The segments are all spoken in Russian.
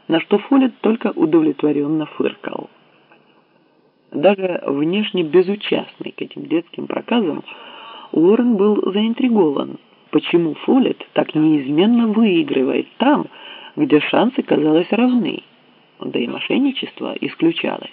на что Фоллет только удовлетворенно фыркал. Даже внешне безучастный к этим детским проказам, Уоррен был заинтригован, почему Фоллет так неизменно выигрывает там, где шансы, казалось, равны, да и мошенничество исключалось.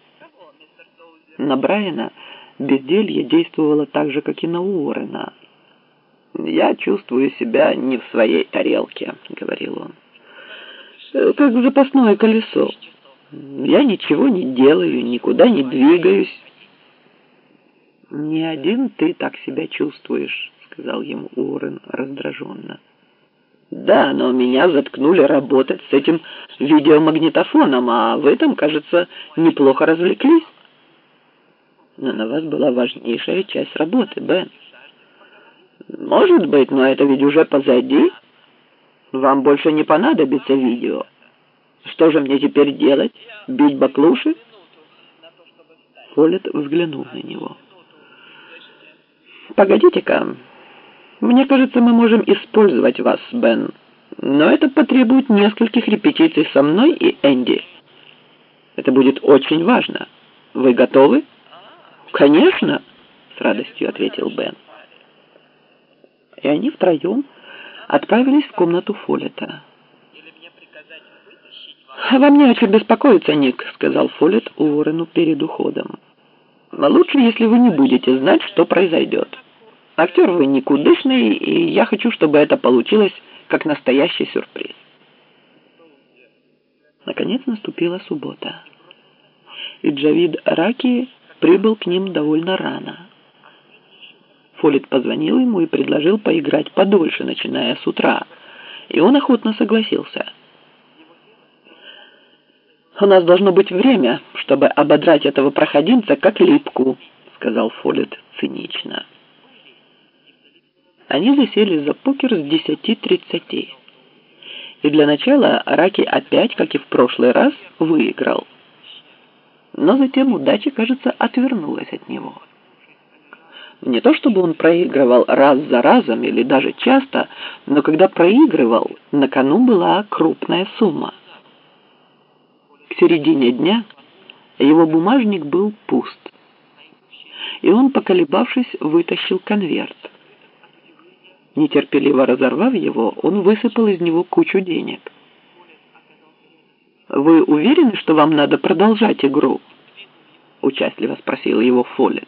На Брайана безделье действовало так же, как и на Уоррена. «Я чувствую себя не в своей тарелке», — говорил он. «Как запасное колесо. Я ничего не делаю, никуда не двигаюсь». «Не один ты так себя чувствуешь», — сказал ему Уоррен раздраженно. «Да, но меня заткнули работать с этим видеомагнитофоном, а вы там, кажется, неплохо развлеклись. Но на вас была важнейшая часть работы, Бен». «Может быть, но это ведь уже позади. Вам больше не понадобится видео. Что же мне теперь делать? Бить баклуши?» Фоллет взглянул на него. «Погодите-ка. Мне кажется, мы можем использовать вас, Бен. Но это потребует нескольких репетиций со мной и Энди. Это будет очень важно. Вы готовы?» «Конечно», — с радостью ответил Бен. И они втроем отправились в комнату Фоллета. «Вам не о чем беспокоиться, Ник», — сказал Фоллет Уоррену перед уходом. «Лучше, если вы не будете знать, что произойдет. Актер вы никудышный, и я хочу, чтобы это получилось как настоящий сюрприз». Наконец наступила суббота, и Джавид Раки прибыл к ним довольно рано. Фоллет позвонил ему и предложил поиграть подольше, начиная с утра, и он охотно согласился. «У нас должно быть время, чтобы ободрать этого проходимца как липку», — сказал Фоллет цинично. Они засели за покер с 10:30. И для начала Раки опять, как и в прошлый раз, выиграл. Но затем удача, кажется, отвернулась от него. Не то чтобы он проигрывал раз за разом или даже часто, но когда проигрывал, на кону была крупная сумма. К середине дня его бумажник был пуст, и он, поколебавшись, вытащил конверт. Нетерпеливо разорвав его, он высыпал из него кучу денег. «Вы уверены, что вам надо продолжать игру?» — участливо спросил его Фоллет.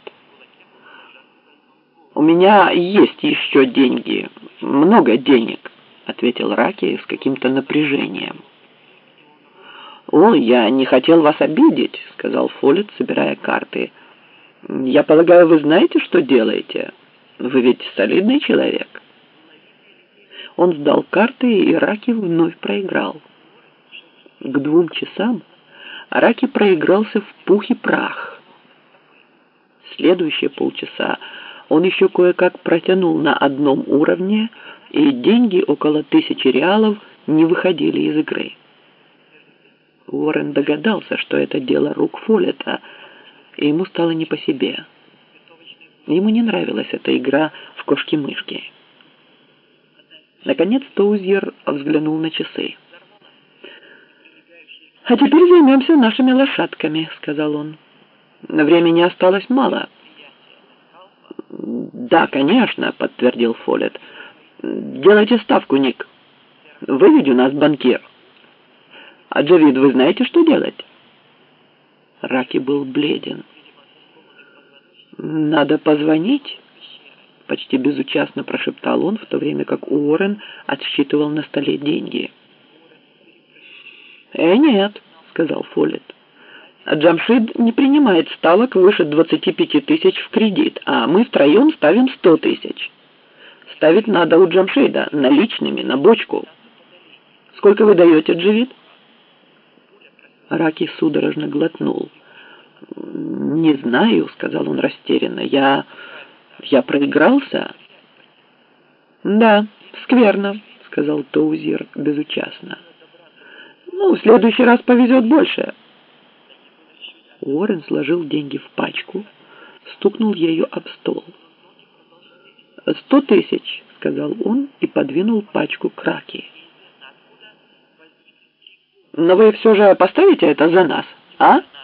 «У меня есть еще деньги, много денег», — ответил Раки с каким-то напряжением. «О, я не хотел вас обидеть», — сказал Фоллет, собирая карты. «Я полагаю, вы знаете, что делаете? Вы ведь солидный человек». Он сдал карты, и Раки вновь проиграл. К 2 часам Раки проигрался в пух и прах. Следующие полчаса он еще кое-как протянул на одном уровне, и деньги около 1000 реалов не выходили из игры. Уоррен догадался, что это дело рук Фоллета, и ему стало не по себе. Ему не нравилась эта игра в кошки-мышки. Наконец Тоузьер взглянул на часы. «А теперь займемся нашими лошадками», — сказал он. «Времени осталось мало». «Да, конечно», — подтвердил Фоллет. «Делайте ставку, Ник. Вы ведь у нас банкир. А Джавид, вы знаете, что делать?» Раки был бледен. «Надо позвонить», — почти безучастно прошептал он, в то время как Уоррен отсчитывал на столе деньги. «Нет», — сказал Фоллет. «Джамшид не принимает ставок выше 25 тысяч в кредит, а мы втроем ставим 100 тысяч. Ставить надо у Джамшида наличными, на бочку. Сколько вы даете, Джавид?» Раки судорожно глотнул. «Не знаю», — сказал он растерянно. «Я проигрался?» «Да, скверно», — сказал Тоузьер безучастно. «Ну, в следующий раз повезет больше». Уоррен сложил деньги в пачку, стукнул ею об стол. 100 тысяч», — сказал он и подвинул пачку к Раки. Но вы все же поставите это за нас, а?